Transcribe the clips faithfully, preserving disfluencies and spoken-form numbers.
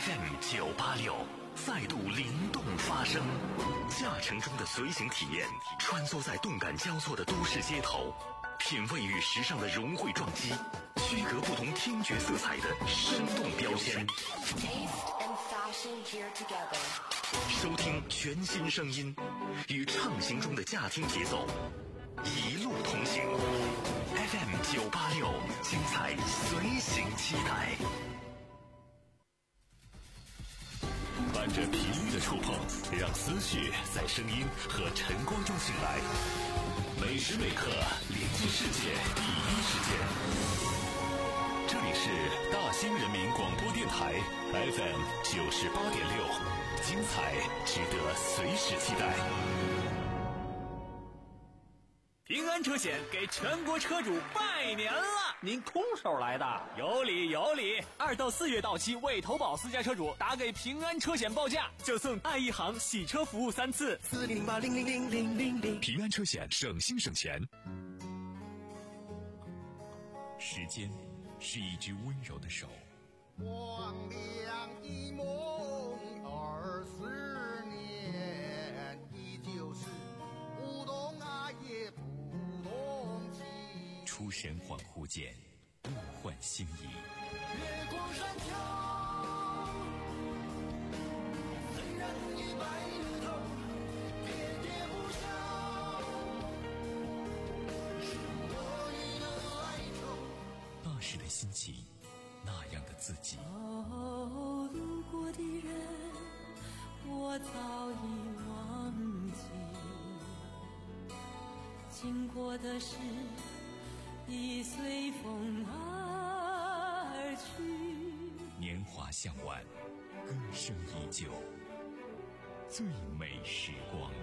F M 九八六再度灵动发声，驾乘中的随行体验，穿梭在动感交错的都市街头，品味与时尚的融汇撞击，区隔不同听觉色彩的生动标签。收听全新声音，与畅行中的驾听节奏，一路同行。F M 九八六，精彩随行期待。伴着频率的触碰，让思绪在声音和晨光中醒来。每时每刻连接世界第一时间。这里是大兴人民广播电台 F M 九十八点六，精彩值得随时期待。 平安车险给全国车主拜年了！ 您空手来的？ 有理有理！二到四月到期未投保私家车主，打给平安车险报价，就送爱一行洗车服务三次。 四零零八零零零零零零。 平安车险，省心省钱。时间是一只温柔的手， 光亮一梦二十年，依旧是不懂爱也不懂情。 出神恍惚间，物换星移。 月光山桥，虽然已白了头，喋喋不休，是我予的哀愁。 那时的心情，那样的自己。 哦，路过的人，我早已忘记；经过的事，已随风而去。 年华向晚，歌声依旧，最美时光。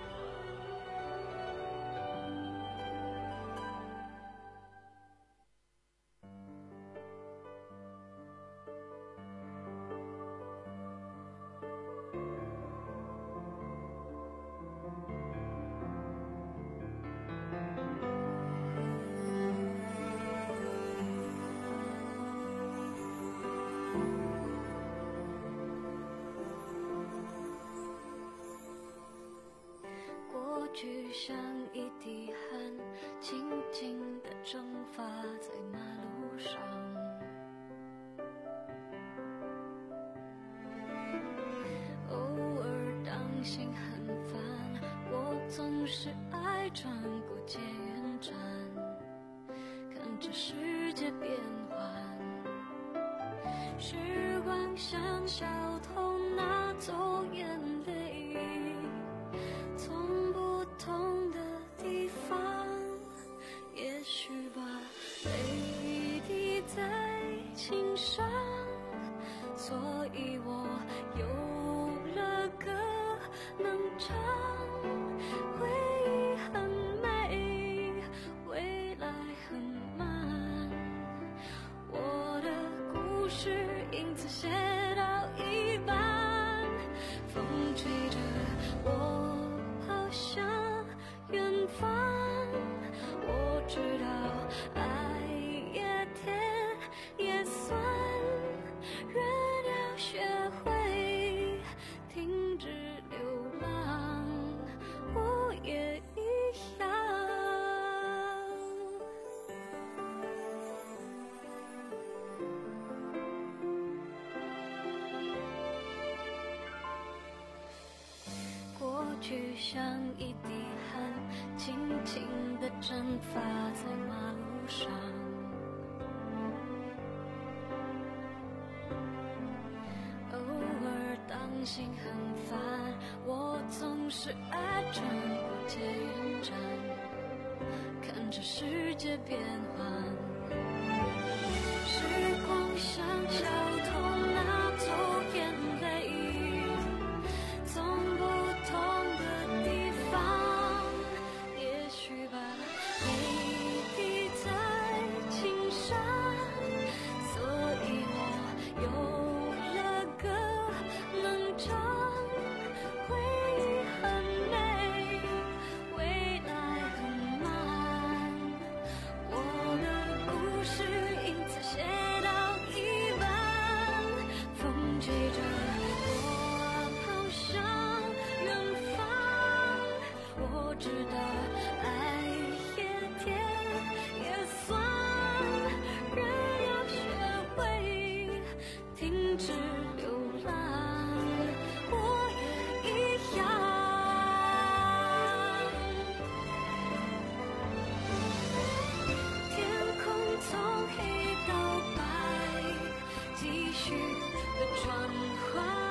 过去像一滴汗，静静地蒸发在马路上。偶尔当心很烦，我总是爱转过捷运站，看着世界变幻。时光像小偷拿走眼泪，从不同的地方，也许把泪滴在琴上，所以我有了歌能唱。回忆很美，未来很慢，我的故事因此写到一半，风吹着我跑向远方。我知道爱也甜也酸，人要学会停止流浪，我也一样。过去像一滴汗，轻轻地蒸发在马路上。偶尔当心很烦，我总是爱转过捷运站，看着世界变幻。时光像小偷拿走眼泪，从不同的地方，也许把泪滴在琴上，所以我有了歌能唱。回忆很美，未来很慢，我的故事因此写到一半。 停止流浪，我也一样。天空从黑到白，继续的转换。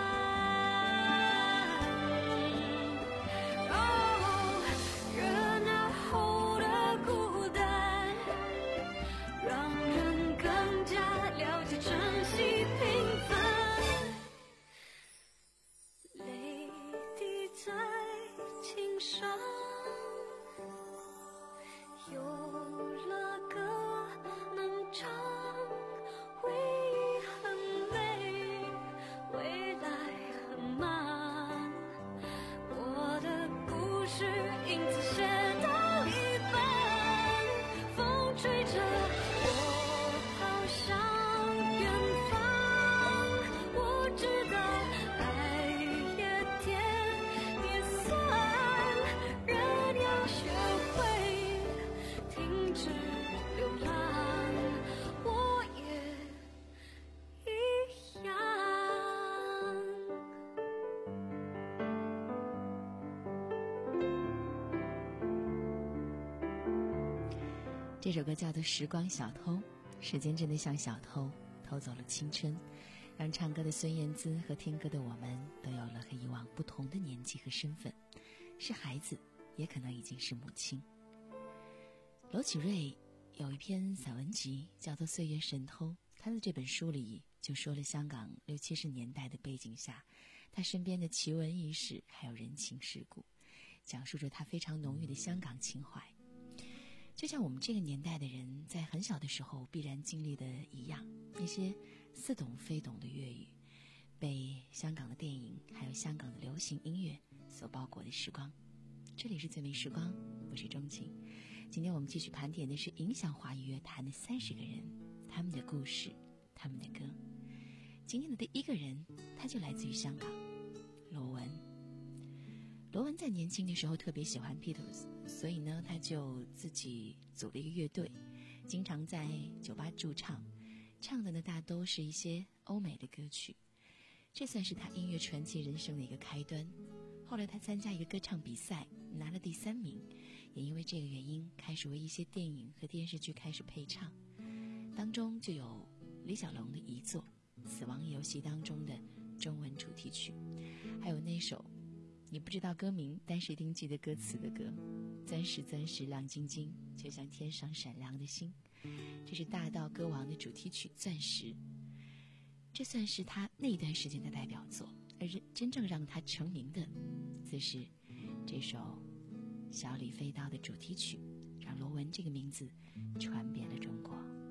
这首歌叫做《时光小偷》，时间真的像小偷，偷走了青春，让唱歌的孙燕姿和听歌的我们都有了和以往不同的年纪和身份，是孩子，也可能已经是母亲。罗启瑞有一篇散文集叫做《岁月神偷》，他的这本书里就说了香港六七十年代的背景下，他身边的奇闻异事还有人情世故，讲述着他非常浓郁的香港情怀。就像我们这个年代的人在很小的时候必然经历的一样，那些似懂非懂的粤语，被香港的电影还有香港的流行音乐所包裹的时光。这里是最美时光，我是钟情。今天我们继续盘点的是影响华语乐坛的三十个人，他们的故事，他们的歌。今天的第一个人，他就来自于香港，罗文。罗文在年轻的时候特别喜欢 Beatles， 所以呢他就自己组了一个乐队，经常在酒吧驻唱，唱的呢大都是一些欧美的歌曲。这算是他音乐传奇人生的一个开端。后来他参加一个歌唱比赛，拿了第三名，也因为这个原因开始为一些电影和电视剧开始配唱，当中就有李小龙的遗作《死亡游戏》当中的中文主题曲，还有那首你不知道歌名但是一定记得歌词的歌，钻石钻石亮晶晶，就像天上闪亮的星，这是大道歌王的主题曲《钻石》，这算是他那段时间的代表作。而真正让他成名的则是这首小李飞刀的主题曲，让罗文这个名字传遍了中国。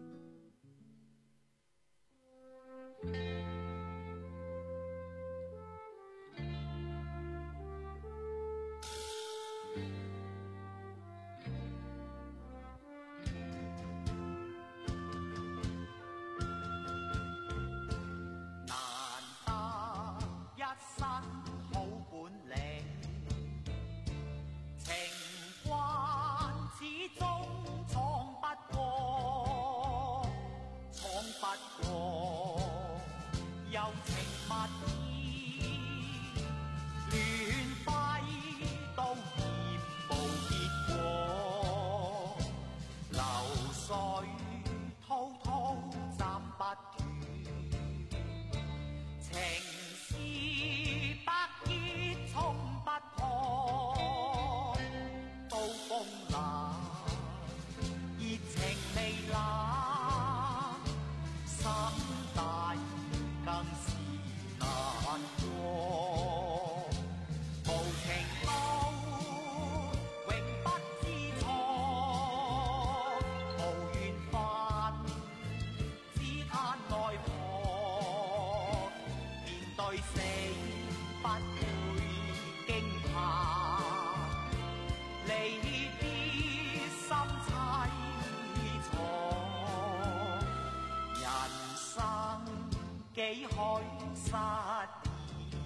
幾許失意，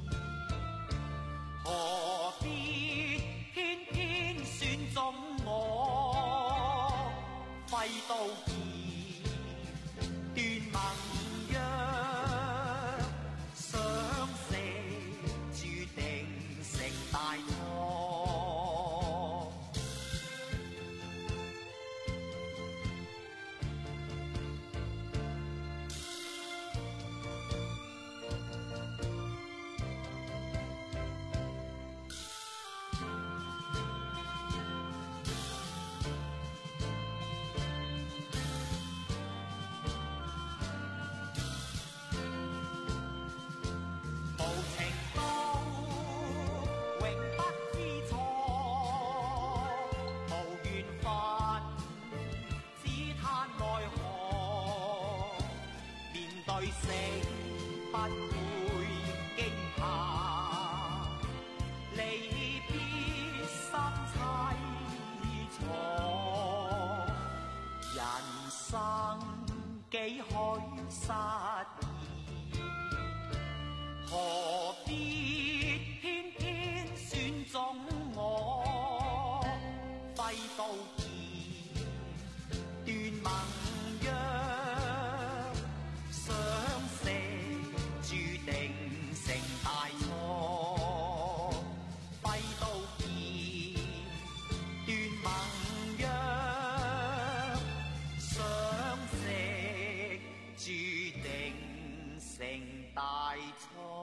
何必偏偏選中我？揮刀劍斷盟約， 會驚嚇，離別心凄楚，人生幾許失意，何必偏偏選中我，揮刀劍斷盟約，相識注定成大錯，揮刀劍斷盟約，相識注定成大錯。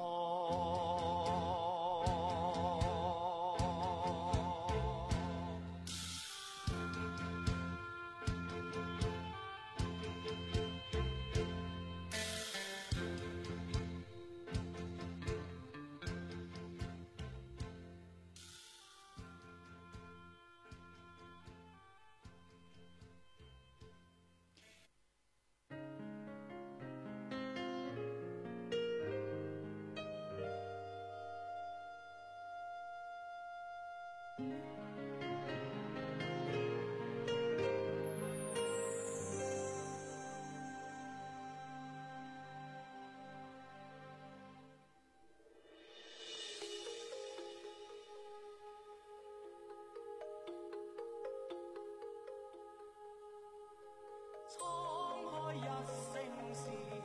滄海一聲笑，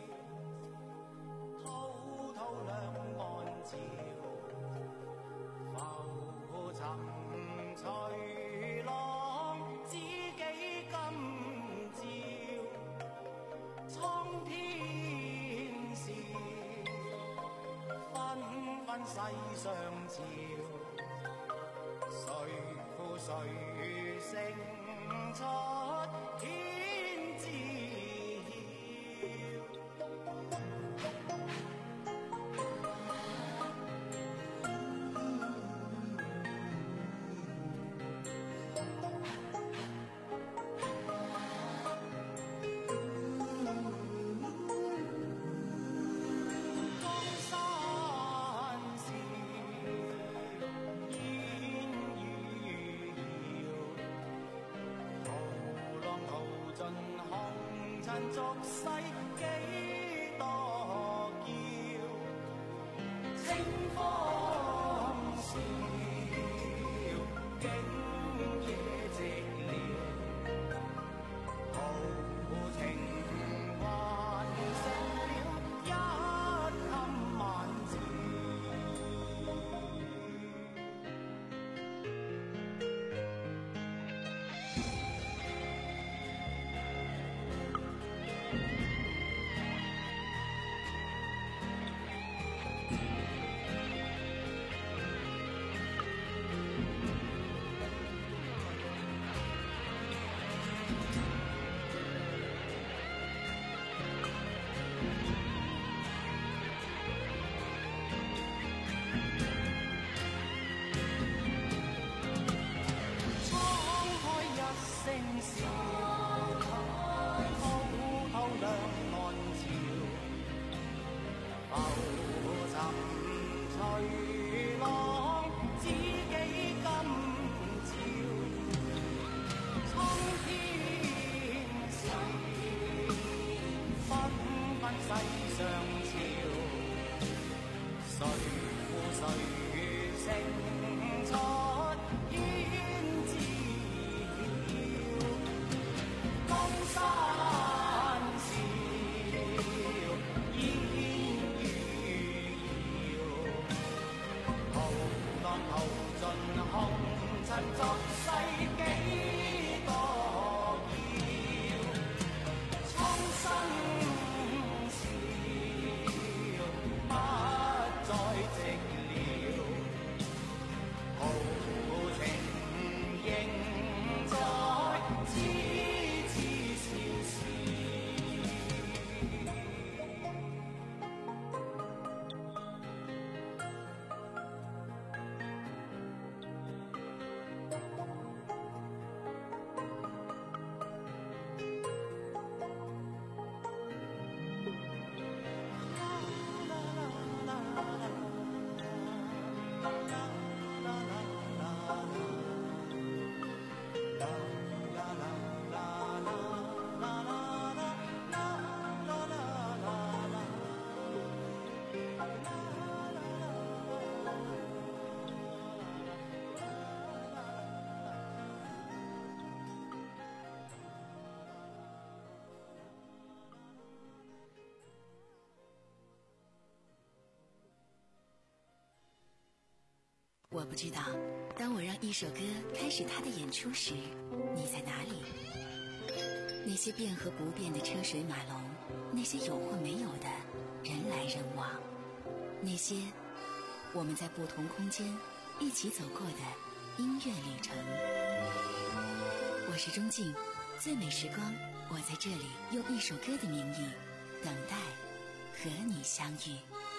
滔滔兩岸潮，浮沉隨浪，知己今朝，蒼天笑，紛紛世上潮，誰負誰勝出天知江山事，煙雨遙，浩浪淘盡紅塵俗世幾多嬌，清風笑，景野寂寥，豪情還剩了一襟萬照。滄海一聲笑，滔滔兩岸潮，浮沉隨浪，知己今朝，蒼天笑，紛紛世上潮，誰負誰勝出天知曉，江山笑，煙雨遙，浩浪淘盡紅塵俗世幾多嬌，蒼生笑，不再寂寥，豪情仍在，痴痴笑笑。 我不知道，当我让一首歌开始它的演出时，你在哪里？那些变和不变的车水马龙，那些有或没有的人来人往，那些我们在不同空间一起走过的音乐旅程。我是钟静，最美时光，我在这里用一首歌的名义等待和你相遇。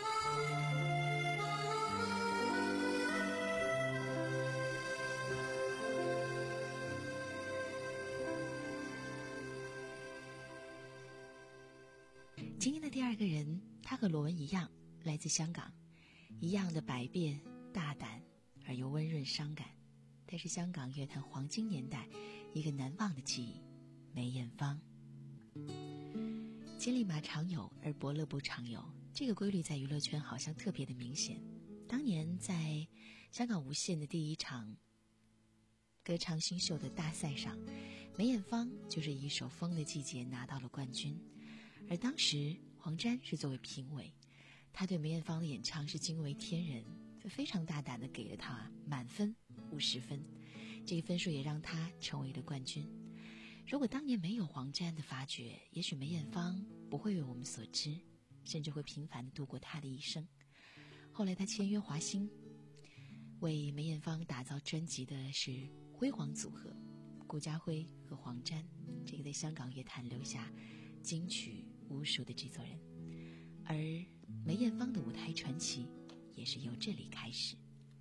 今天的第二个人，他和罗文一样来自香港，一样的百变大胆而又温润伤感，但是香港乐坛黄金年代一个难忘的记忆，梅艳芳。千里马常有，而伯乐不常有，这个规律在娱乐圈好像特别的明显。当年在香港无线的第一场歌唱新秀的大赛上，梅艳芳就是以一首《风的季节》拿到了冠军，而当时黄沾是作为评委，他对梅艳芳的演唱是惊为天人，非常大胆地给了她满分五十分，这个分数也让她成为了冠军。如果当年没有黄沾的发掘，也许梅艳芳不会为我们所知，甚至会平凡地度过她的一生。后来她签约华星，为梅艳芳打造专辑的是辉煌组合，顾嘉辉和黄沾，这个在香港乐坛留下金曲无数的制作人。而梅艳芳的舞台传奇也是由这里开始。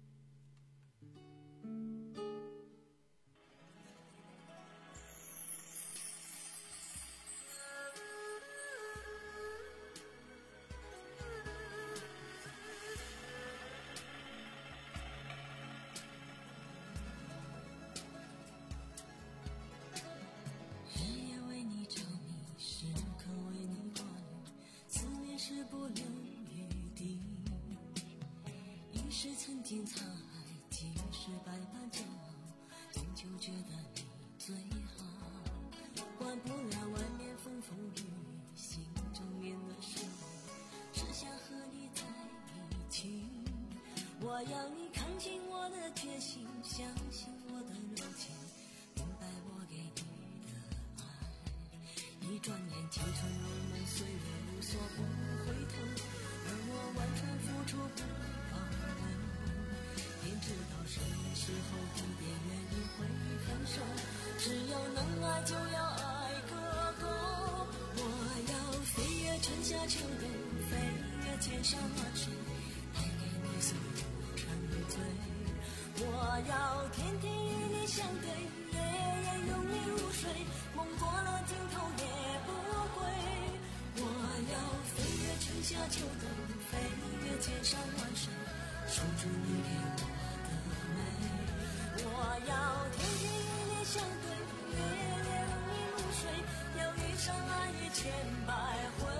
曾经沧海，即使百般煎熬，终究觉得你最好。管不了外面风风雨雨，心中面的是你，只想和你在一起。我要你看清我的决心，相信我的柔情，明白我给你的爱。一转眼青春如梦，岁月无所不回头，而我完全付出不保留。天知道什么时候地点原因会分手，只要能爱就要爱个够。我要飞越春夏秋冬，飞越千山万水，带给你所有沉醉。我要天天与你相对，夜夜拥你入睡，梦过了尽头也不归。我要飞越春夏秋冬，飞越千山万水，守住你给我的美。我要天天与你相对，夜夜拥你入睡，要遇上爱一千百回。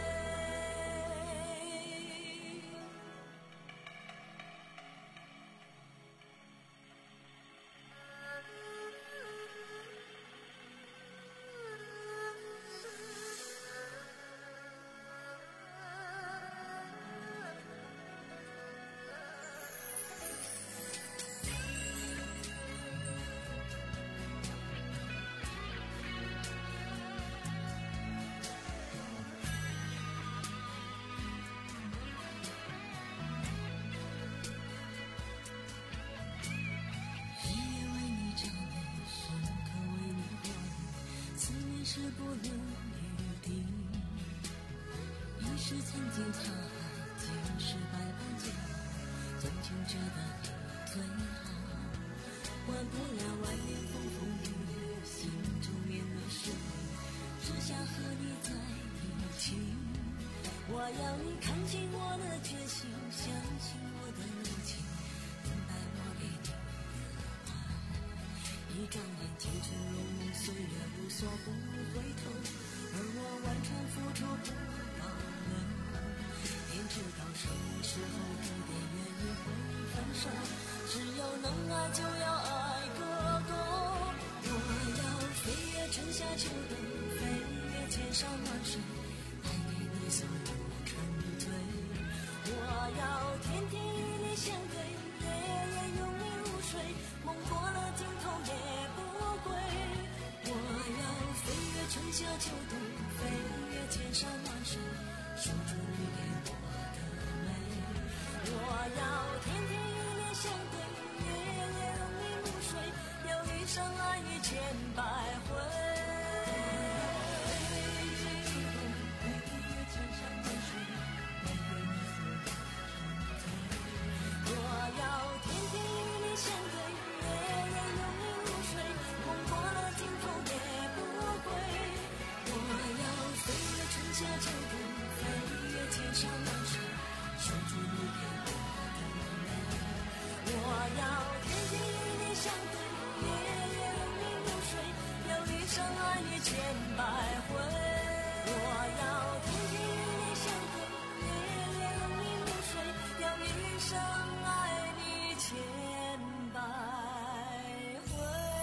是不留余地，一时曾经沧海，今世百般煎熬，终究觉得你最好。管不了外面风风雨雨，心中面对是你，只想和你在一起。我要你看清我的决心，相信我的柔情，明白我给你的爱。一转眼青春如梦，岁月无所不回头，而我完全付出不保留。天知道什么时候地点原因会分手，只要能爱就要爱个够。我要飞越春夏秋冬，飞越千山万水，带给你所有沉醉。我要天天与你相对，夜夜相对，夜夜让你入睡，要遇上爱你千百回。我要天天与你相对，夜夜拥你入睡，梦过了尽头也不归。我要飞越春夏秋冬，飞越千山万水，守住你给我的美。我要天天与你相对，夜夜拥你入睡，要遇上爱你千百回。我要天天与你相对，夜夜拥你入睡，要遇上爱你千百回。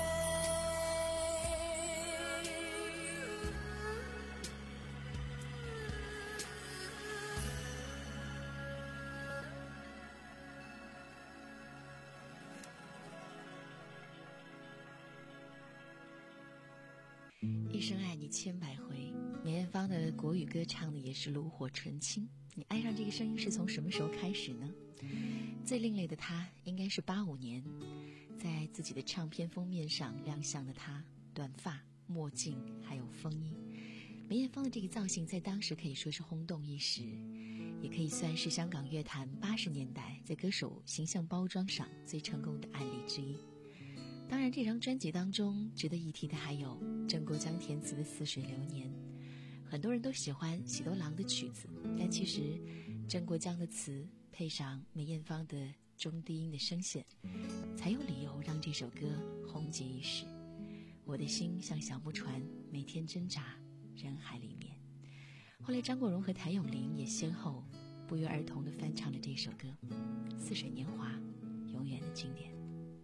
一生爱你千百回，梅艳芳的国语歌唱的也是炉火纯青。你爱上这个声音是从什么时候开始呢？最另类的她应该是八五年，在自己的唱片封面上亮相的她，短发、墨镜还有风衣。梅艳芳的这个造型在当时可以说是轰动一时，也可以算是香港乐坛八十年代在歌手形象包装上最成功的案例之一。当然，这张专辑当中值得一提的还有郑国江填词的《似水流年》。很多人都喜欢喜多郎的曲子，但其实郑国江的词配上梅艳芳的中低音的声线，才有理由让这首歌红极一时。我的心像小木船，每天挣扎人海里面。后来张国荣和谭咏麟也先后不约而同地翻唱了这首歌，《似水年华》，永远的经典。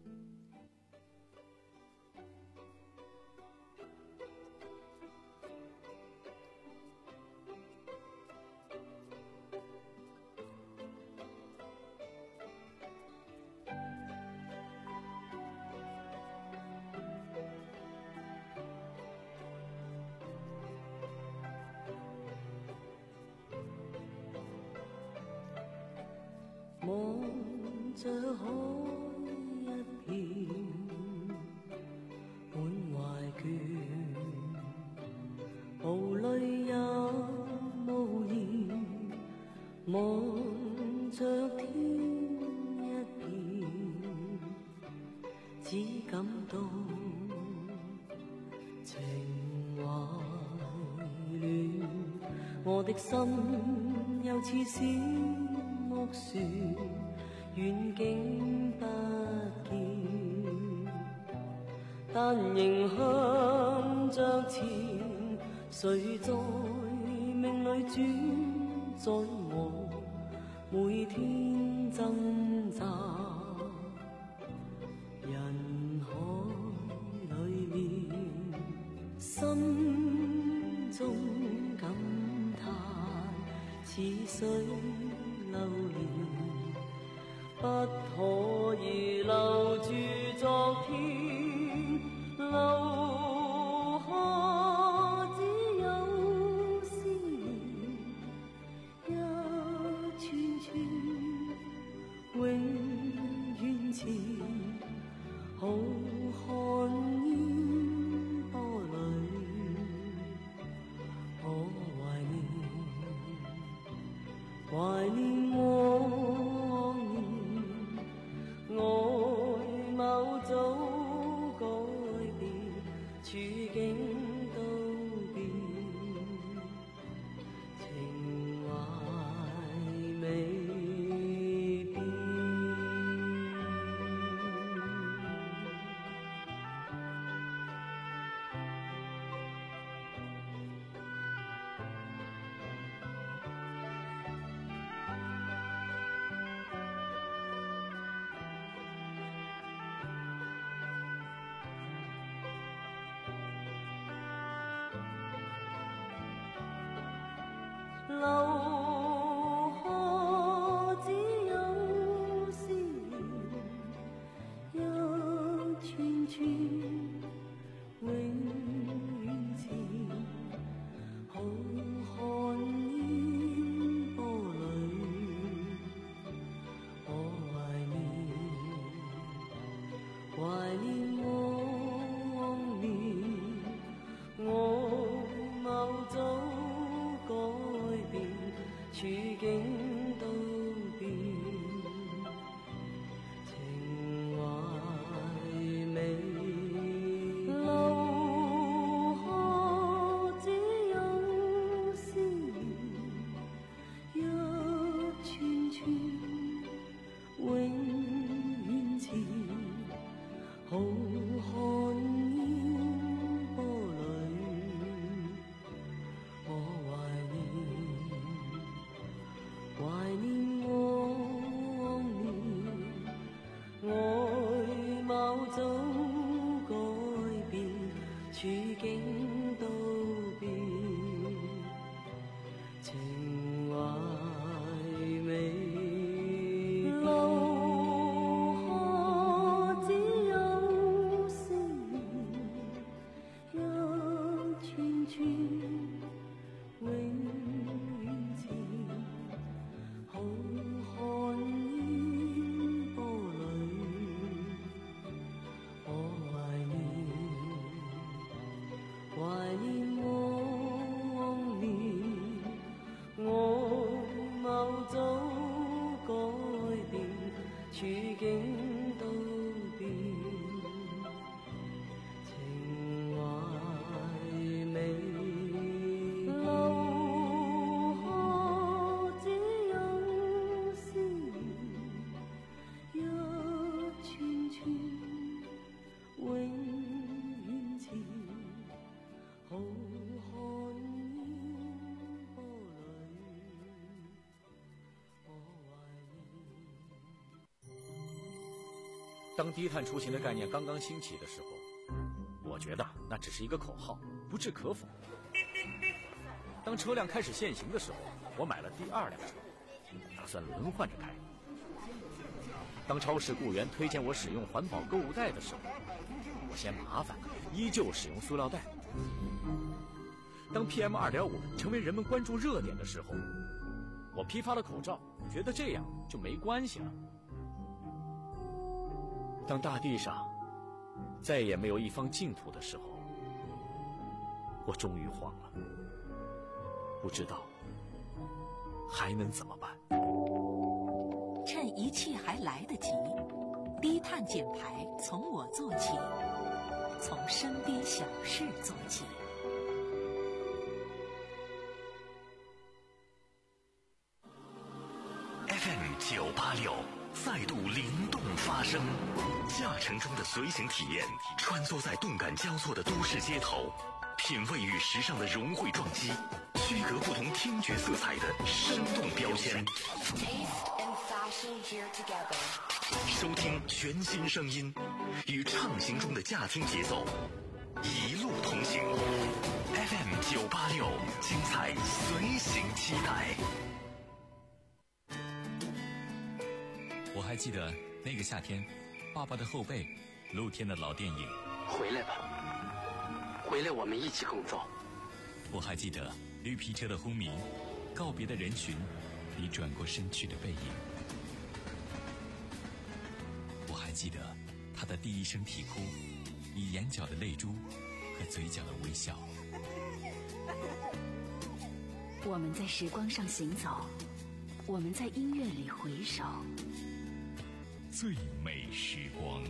望着海一片滿懷倦，無淚也無言，望着天一片，只感到情懷亂，我的心又似小木船，遠景不見，但仍向着前。誰在命裏轉，在我每天掙扎人海裏面，心中感嘆似水流年，不可以留住昨天，留下只有思念，一串串永遠前，浩瀚煙波裏，我懷念。懷念往年，外貌早改變，處境都變，情懷未變。留下只有思念，一串串永遠前，浩瀚煙。波裏，我懷念。 改變，處境都變，情懷美。路可只有思念，一串串永遠前，浩瀚煙波裏，我懷念。 當低碳出行的概念剛剛興起的時候，我覺得那只是一個口號，不置可否。當車輛開始限行的時候，我買了第二輛車，打算輪換着開。當超市僱員推薦我使用環保購物袋的時候，我嫌麻煩，依舊使用塑料袋。當 P M 二點五 成為人們關注熱點的時候，我批發了口罩，覺得這樣就沒關係了。當大地上再也沒有一方淨土的時候，我終於慌了，不知道還能怎麼辦。 趁一切還來得及，低碳減排從我做起，從身邊小事做起。 F M 九八六再度靈動發聲，駕乘中的隨行體驗，穿梭在動感交錯的都市街頭，品味與時尚的融匯撞擊，區隔不同聽覺色彩的生動標籤。收聽全新聲音，與暢行中的駕聽節奏，一路同行。F M 九八六，精彩隨行期待。 我还记得那个夏天，爸爸的后背，露天的老电影。 回来吧，回来，我们一起工作。 我还记得绿皮车的轰鸣，告别的人群，你转过身去的背影。我还记得他的第一声啼哭，你眼角的泪珠和嘴角的微笑。 我们在时光上行走，我们在音乐里回首。 最美时光。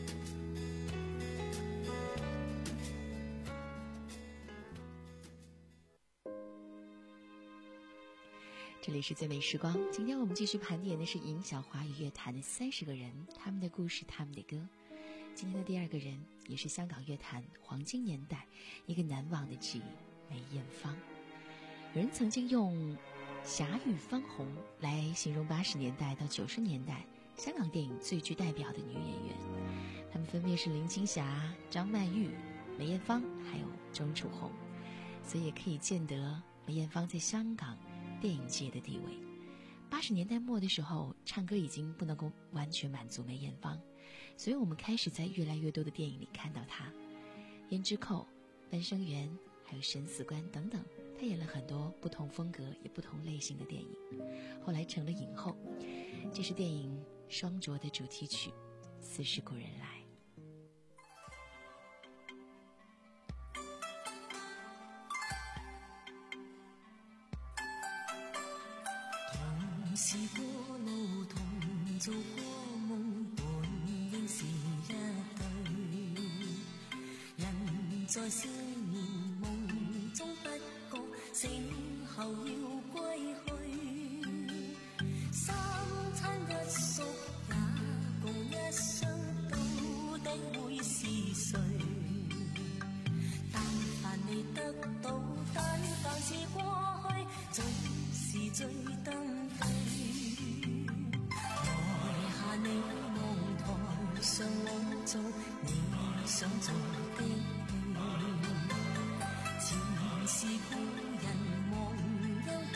这里是最美时光，今天我们继续盘点的是影响华语乐坛的三十个人，他们的故事，他们的歌。今天的第二个人也是香港乐坛黄金年代一个难忘的记忆，梅艳芳。有人曾经用霞玉芳红来形容八十年代到九十年代香港电影最具代表的女演员，她们分别是林青霞、张曼玉、梅艳芳还有钟楚红，所以也可以见得梅艳芳在香港电影界的地位。八十年代末的时候，唱歌已经不能够完全满足梅艳芳，所以我们开始在越来越多的电影里看到她。胭脂扣、半生缘还有审死官等等，她演了很多不同风格也不同类型的电影，后来成了影后。这是电影双酌的主题曲《似是故人来》。 同是過路，同做過夢，本應是一對。人在少年夢中不覺，醒後要歸去。三餐一宿也共一生，到底會是誰？但凡你得到，但凡是過去，總是最登對。台下你望台上我做你想做的戲，前是故人忘憂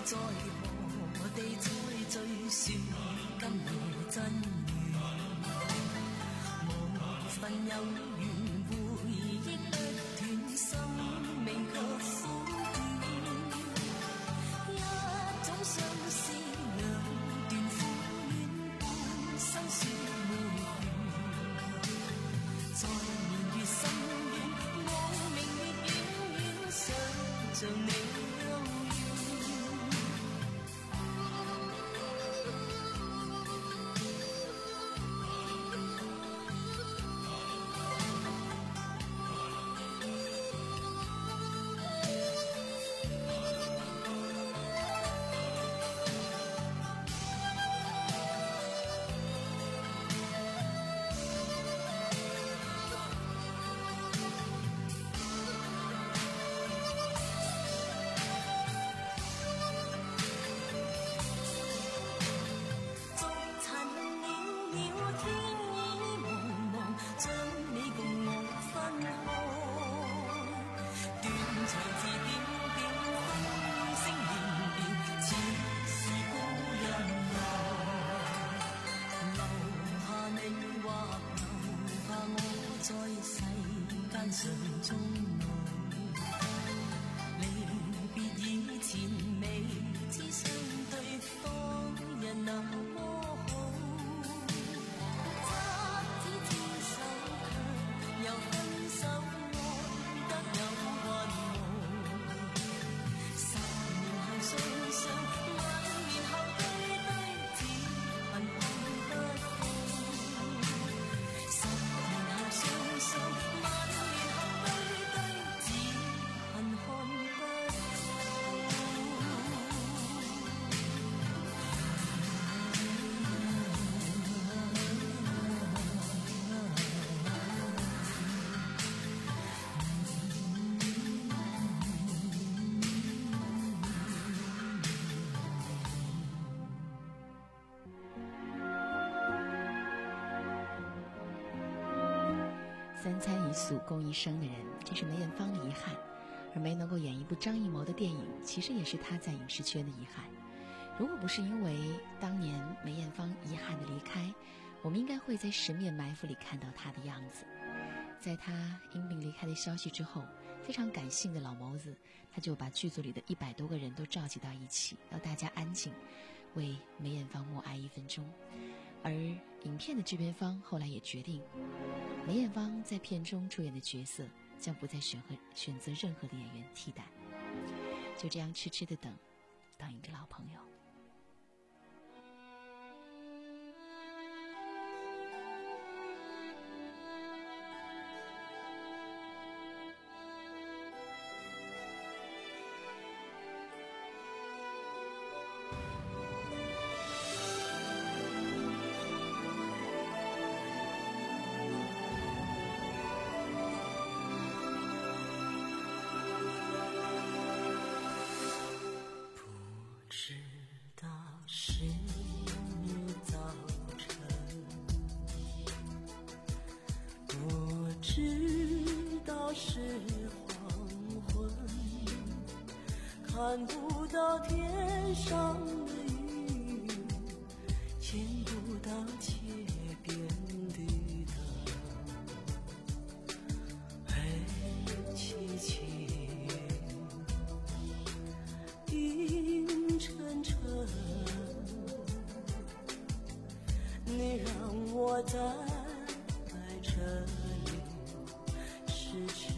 再何地再追算今夜真緣，無份有緣回憶不斷，生命卻苦短，一種相思兩段苦戀，半生說沒完，在年月深遠，望明月遠遠，想像你上中路，離別以前未知相對方日那麼好，執子之手卻又分手，愛得有還無，十年後相想，萬年後對對，只恨看不到，十年後相想。 三餐一宿共一生的人，这是梅艳芳的遗憾，而没能够演一部张艺谋的电影，其实也是她在影视圈的遗憾。如果不是因为当年梅艳芳遗憾的离开，我们应该会在《十面埋伏》里看到她的样子。在她因病离开的消息之后，非常感性的老谋子，他就把剧组里的一百多个人都召集到一起，要大家安静，为梅艳芳默哀一分钟。而影片的制片方后来也决定，梅艳芳在片中出演的角色将不再选和选择任何的演员替代。就这样痴痴的等，等一个老朋友。 看不到天上的云，见不到街边的灯，黑漆漆，阴沉沉，你让我在这里痴痴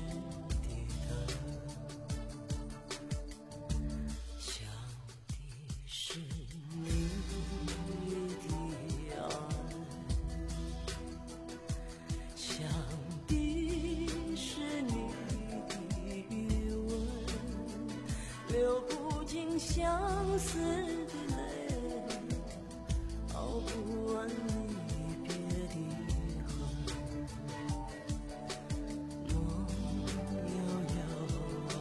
相思的泪，熬不完离别的恨，梦悠悠，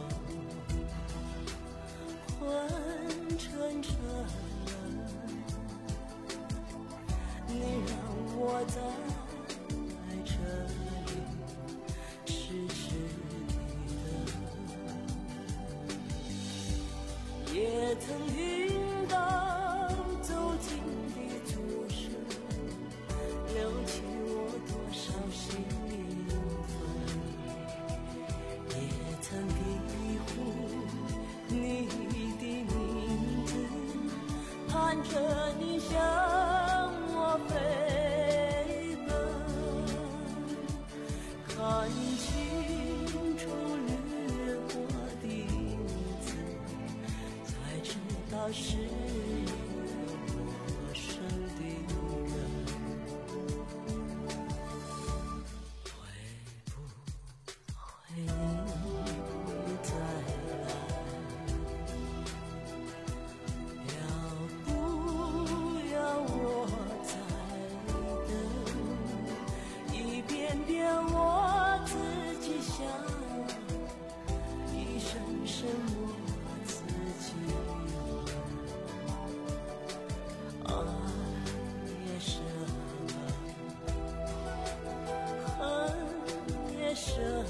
昏沉沉，你让我在这里痴痴的，也曾遇是一个陌生的人，会不会你再来？要不要我再等？一遍遍我自己想，一声声我自己爱也舍了，恨也舍了，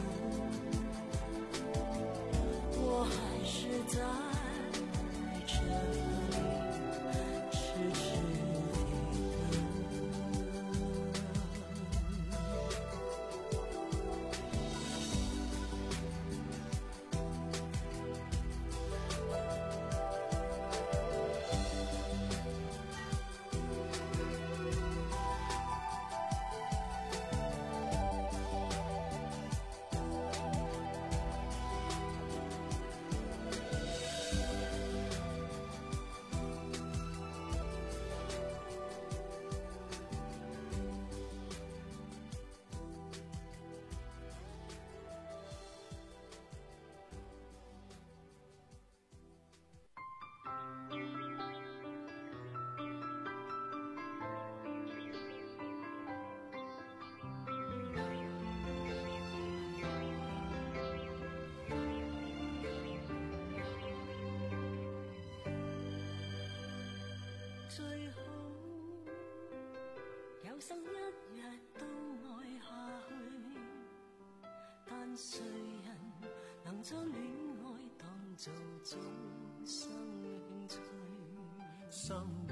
我还是在这里痴痴地等。最好有生一日都愛下去，但誰人能將戀愛當做終生興趣？生活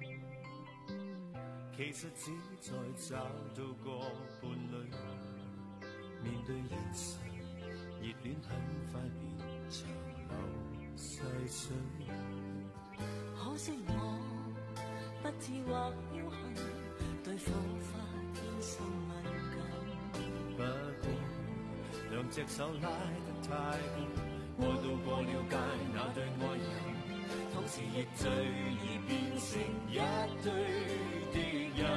其實只在找到個伴侶，面對現實，熱戀很快變長流細水。可惜我不智或僥倖，對火花天生敏感。不過兩隻手拉得太緊，愛到過了界那對愛人，同時亦最易變成一對敵人。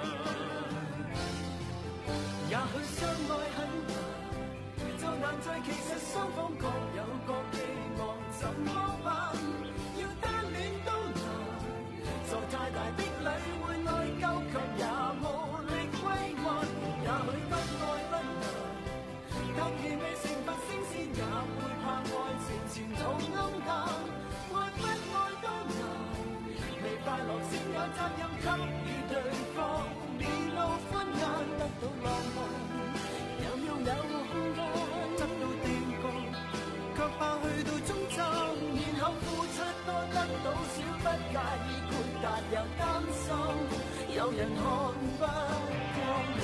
也許相愛很難，就難在其實雙方各有各寄望，怎麼辦？要單戀都難，受太大的禮會內疚，卻也無力歸還。也許不愛不難，但其未成佛升仙也會怕愛情前途暗淡。愛不愛都難，未快樂先有責任給予對方，面露歡顏，得到浪漫又要有空間，得到定局，卻怕去到終站，然後付出多得到少，不介意豁達又擔心，有人看不過眼。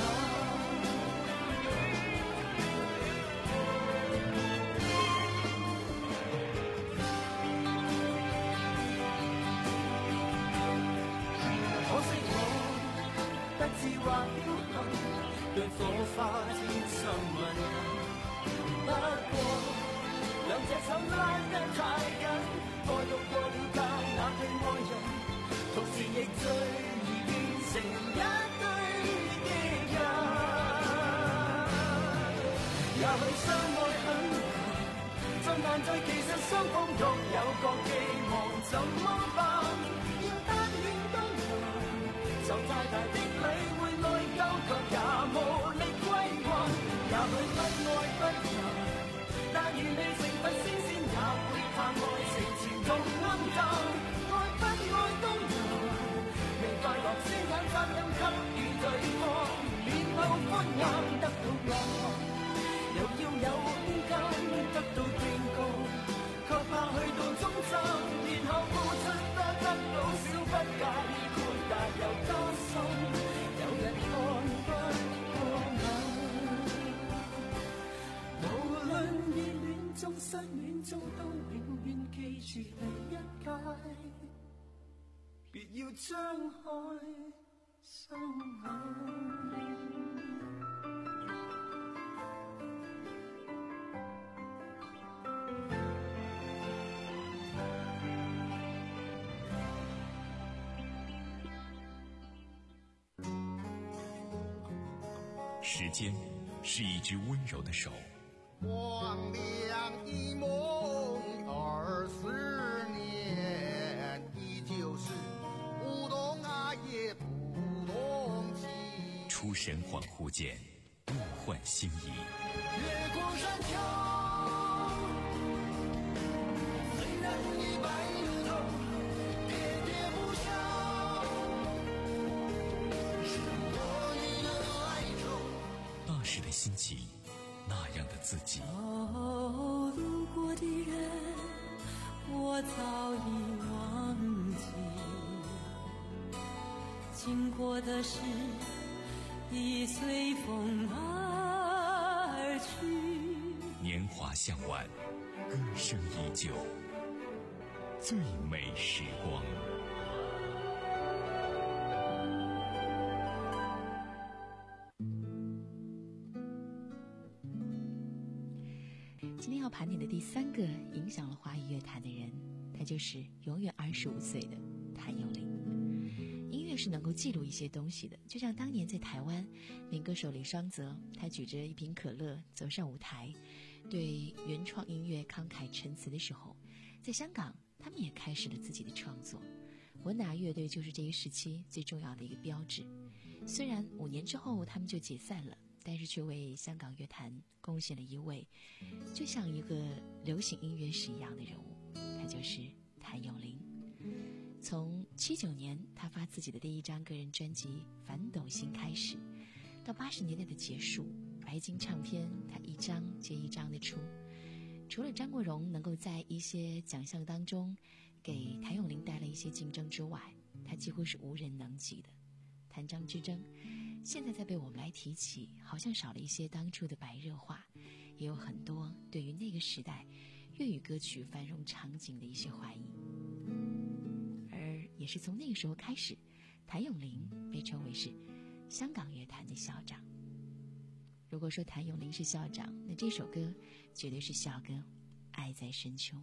可惜我不智或僥倖，對火花天生敏感。不過兩隻手拉得太緊，愛到過了界那對愛人，同時亦最易變成一對敵人。也許相愛很難，就難在其實雙方各有各寄望，怎麼辦？要單戀都難，受太大的禮會內疚，卻也無力歸還。也許不愛不難，但願未成佛先先也會怕愛情前途暗淡。愛不愛都難，未快樂先有責任給予對方，面露歡顏，得到浪漫又要有空間，得到定局，卻怕去到終站，然後付出多得到少，不介意豁達又擔心，有人看不過眼。無論熱戀中失戀中，都永遠記住第一屆，別要張開雙眼。 时间是一只温柔的手， 光亮一梦二十年，依旧是不懂爱也不懂情。 出神恍惚间，物换星移。 月光山丘，虽然已白了头，喋喋不休，是我你的哀愁。 那时的心情，那样的自己。 哦，路过的人，我早已忘记，经过的事已随风而去。 年华向晚，歌声依旧，最美时光。 今天要盘点的第三个影响了华语乐坛的人，他就是永远二十五岁的谭咏麟。音乐是能够记录一些东西的，就像当年在台湾，民歌手李双泽，他举着一瓶可乐走上舞台，对原创音乐慷慨陈词的时候，在香港他们也开始了自己的创作。文拿乐队就是这一时期最重要的一个标志。虽然五年之后他们就解散了，但是却为香港乐坛贡献了一位就像一个流行音乐史一样的人物，他就是谭咏麟。从七九年他发自己的第一张个人专辑《反斗星》开始，到八十年代的结束，白金唱片他一张接一张的出。除了张国荣能够在一些奖项当中给谭咏麟带来一些竞争之外，他几乎是无人能及的。谭张之争现在再被我们来提起，好像少了一些当初的白热化，也有很多对于那个时代粤语歌曲繁荣场景的一些怀疑。而也是从那个时候开始，谭咏麟被称为是香港乐坛的校长。如果说谭咏麟是校长，那这首歌绝对是校歌《爱在深秋》。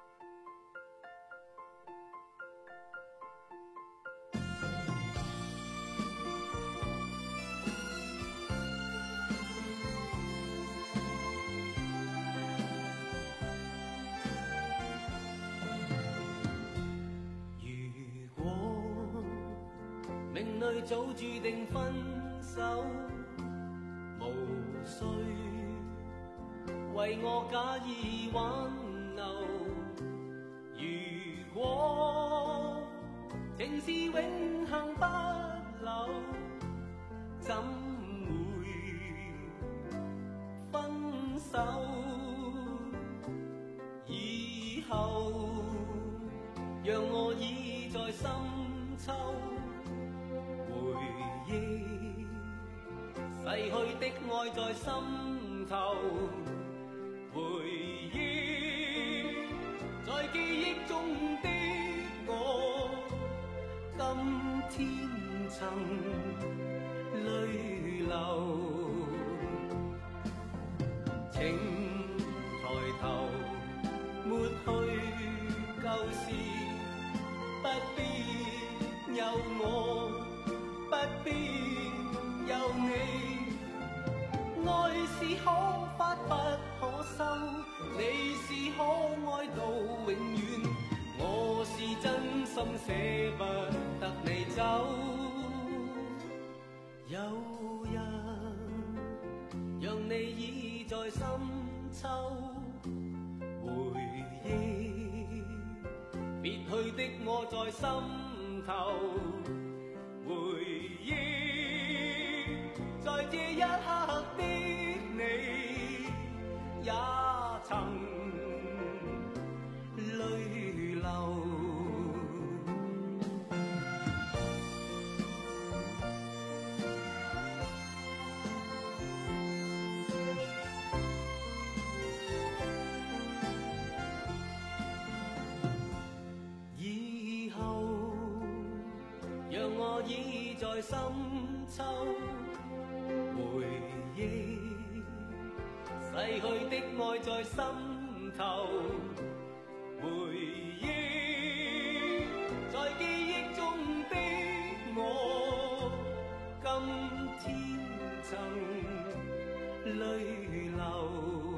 命里早注定分手，無需為我假意挽留。如果情是永恆不朽，怎會分手？以後讓我倚在深秋，回憶逝去的愛在心頭，回憶在記憶中的我，今天曾淚流。請抬頭抹去舊事，不必有我，不必有你。愛是可發不可收，你是可愛到永遠，我是真心捨不得你走。有人讓你倚在深秋，回憶別去的我在心頭，回憶在這一刻的你，也曾淚流。以後讓我倚在深秋，回憶逝去的愛在心頭，回憶在記憶中的我，今天曾淚流。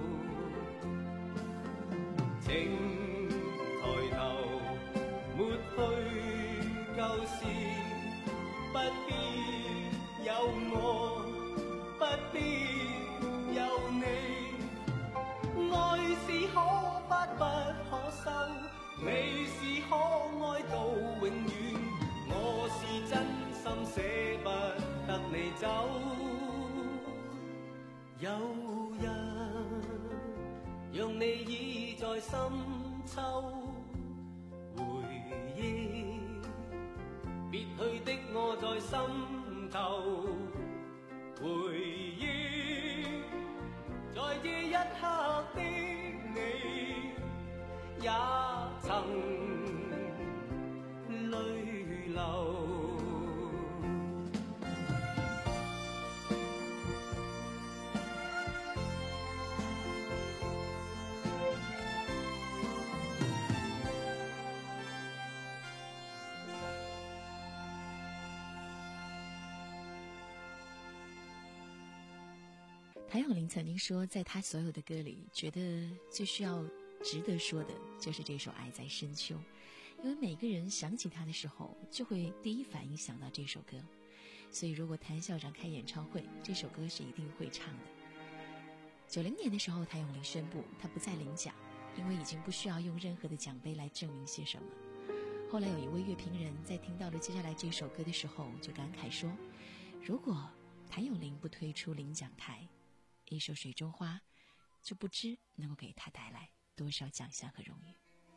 請抬頭，抹去舊事，不必有我，不必有你。愛是可發不可收，你是可愛到永遠，我是真心捨不得你走。有日讓你倚在深秋，回憶別去的我在心頭，回憶在這一刻的你也曾淚流。 谭咏麟曾经说，在他所有的歌里，觉得最需要值得说的就是这首《爱在深秋》，因为每个人想起他的时候，就会第一反应想到这首歌，所以如果谭校长开演唱会，这首歌是一定会唱的。九零年的时候，谭咏麟宣布他不再领奖，因为已经不需要用任何的奖杯来证明些什么。后来有一位乐评人在听到了接下来这首歌的时候，就感慨说，如果谭咏麟不推出领奖台，一首《水中花》就不知能够给他带来多少奖项和荣誉。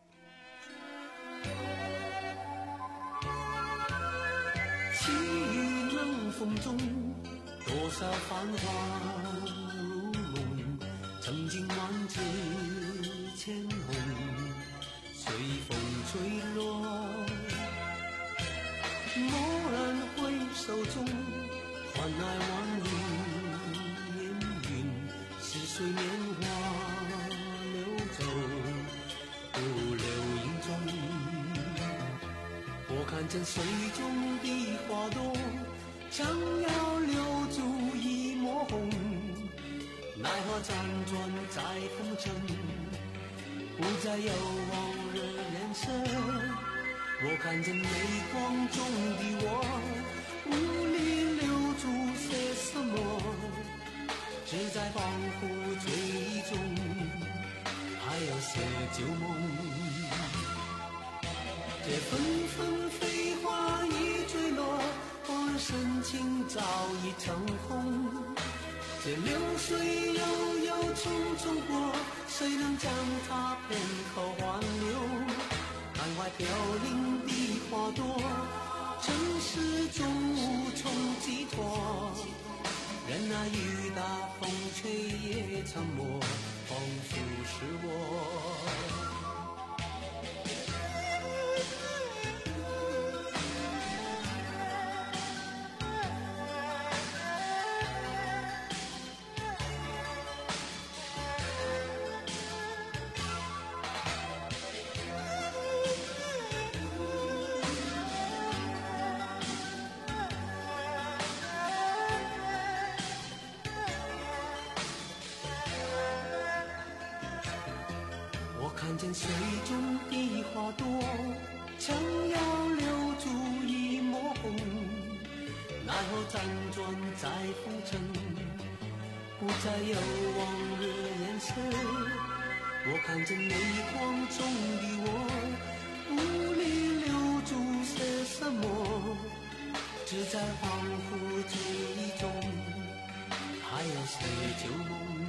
细雨冷风中，多少繁华如梦，曾经万紫千红，随风吹落。蓦然回首中，换来万里。似水年华流走，不留影踪。我看见水中的花朵，将要留住一抹红，奈何辗转在风尘，不再有往日颜色。我看见泪光中的我，无力留住些什么，只在恍惚醉意中，还有些旧梦。这纷纷飞花已坠落，我深情早已成空。这流水悠悠匆匆过，谁能将它片刻挽留？看怀飘零的花朵，尘世中无从寄托。任那雨打风吹也沉默，仿佛是我。看见水中的花朵，将要留住一抹红，奈何辗转在风尘，不再有往日颜色。我看见泪光中的我，无力留住些什么，只在恍惚醉意中，还有些旧梦。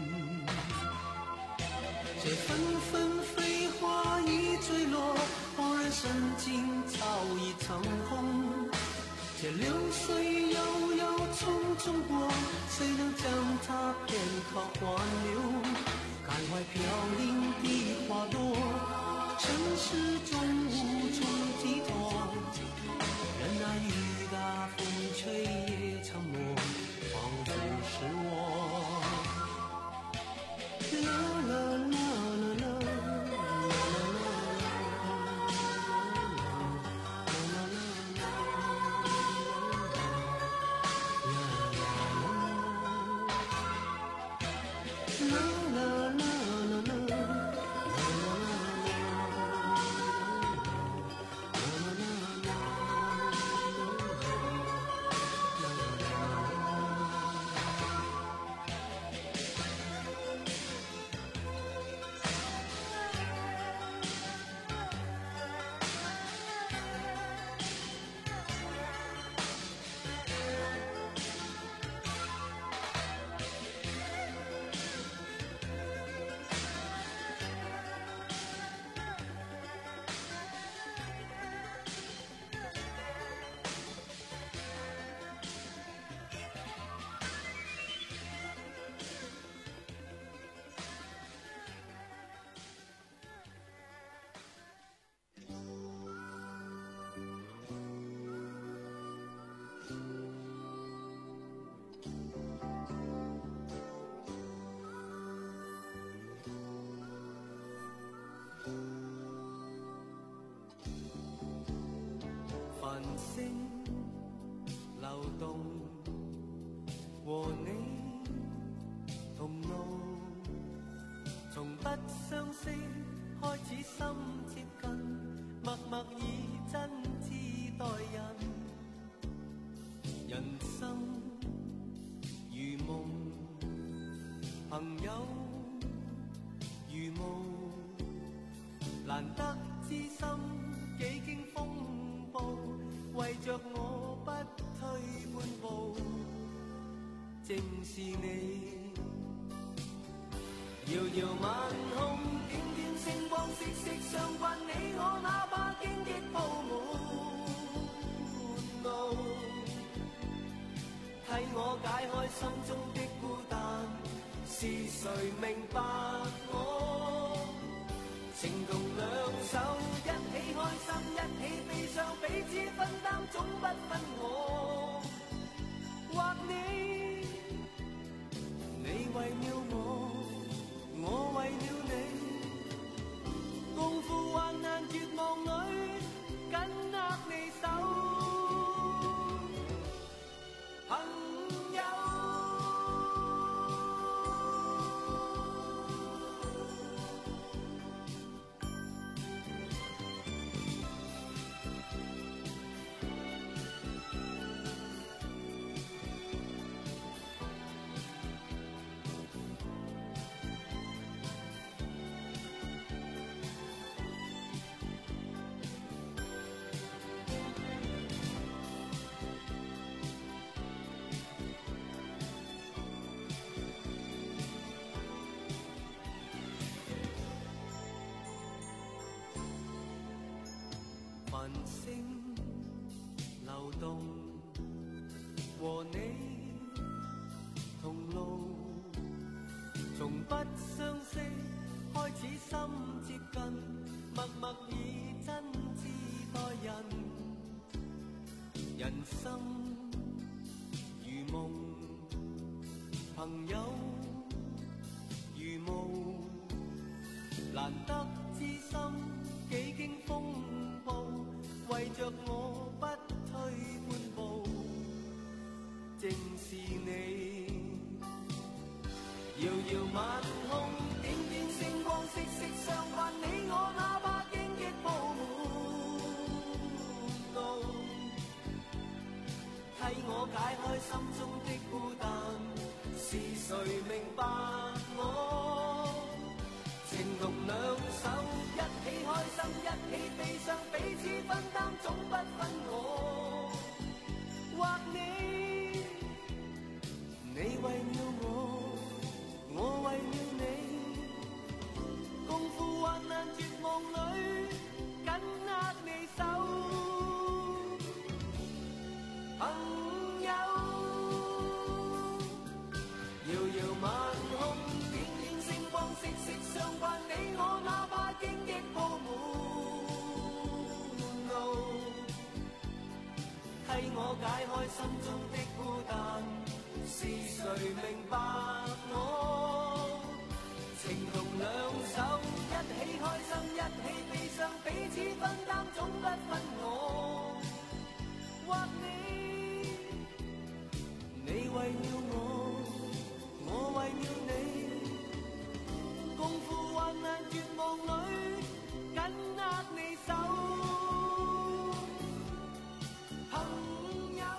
这纷纷飞花已坠落，恍然深情早已成空。这流水悠悠匆匆过，谁能将它片刻挽留？感怀飘零的花朵，尘世中无从寄托。任那雨打风吹也沉默，仿佛是我。啦啦啦。 不相識，開始心接近，默默以真摯待人。人生如夢，朋友如霧，難得知心幾經風暴，為着我不退半步，正是你。遙遙晚空，點點星光，息息相關，你我哪怕荊棘鋪滿路，替我解開心中的孤單，是誰明白我？情同兩手，一起開心，一起悲傷，彼此分擔，總不分我或你。你為了我，我為了你，共赴患難絕望裏，緊握你手，朋友。繁星流動，和你同路，從不相識開始心接近，默默以真摯待人。人生如夢，朋友如霧，難得知心幾經風暴，為着我不退半步，正是你。遙遙晚空，點點星光，息息相關，你我哪怕荊棘鋪滿路，替我解開心中的孤單，是誰明白我？情同兩手，一起開心，一起悲傷，彼此分擔，總不分我或你。你為了我，我為了你，共赴患難絕望裏，緊握你手，朋友。遙遙晚空，點點星光，息息相關，你我哪怕荊棘鋪滿路，替我解開心中的孤單，是誰明白我？情同兩手，一起開心，一起悲傷，彼此分擔，總不分我或你。你為了我，我為了你，共赴患難絕望裏，緊握你手，朋友。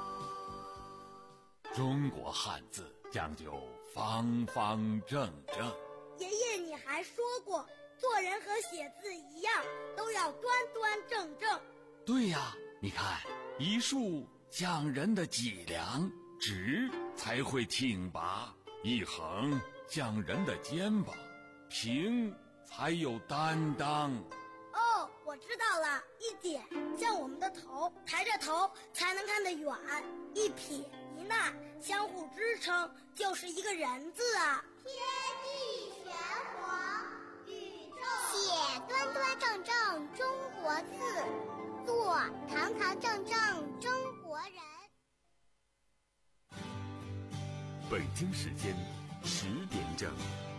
中國漢字講究方方正正。 爺爺，你還說過，做人和寫字一樣，都要端端正正。 對呀，你看一豎講人的脊梁，直才會挺拔；一橫講人的肩膀，平才有擔當。 哦，我知道了，一點像我們的頭，抬着頭才能看得遠；一撇一捺相互支撐，就是一個人字啊。 天地玄黄，宇宙寫端端正正中國字，做堂堂正正中國人。 北京時間十點整。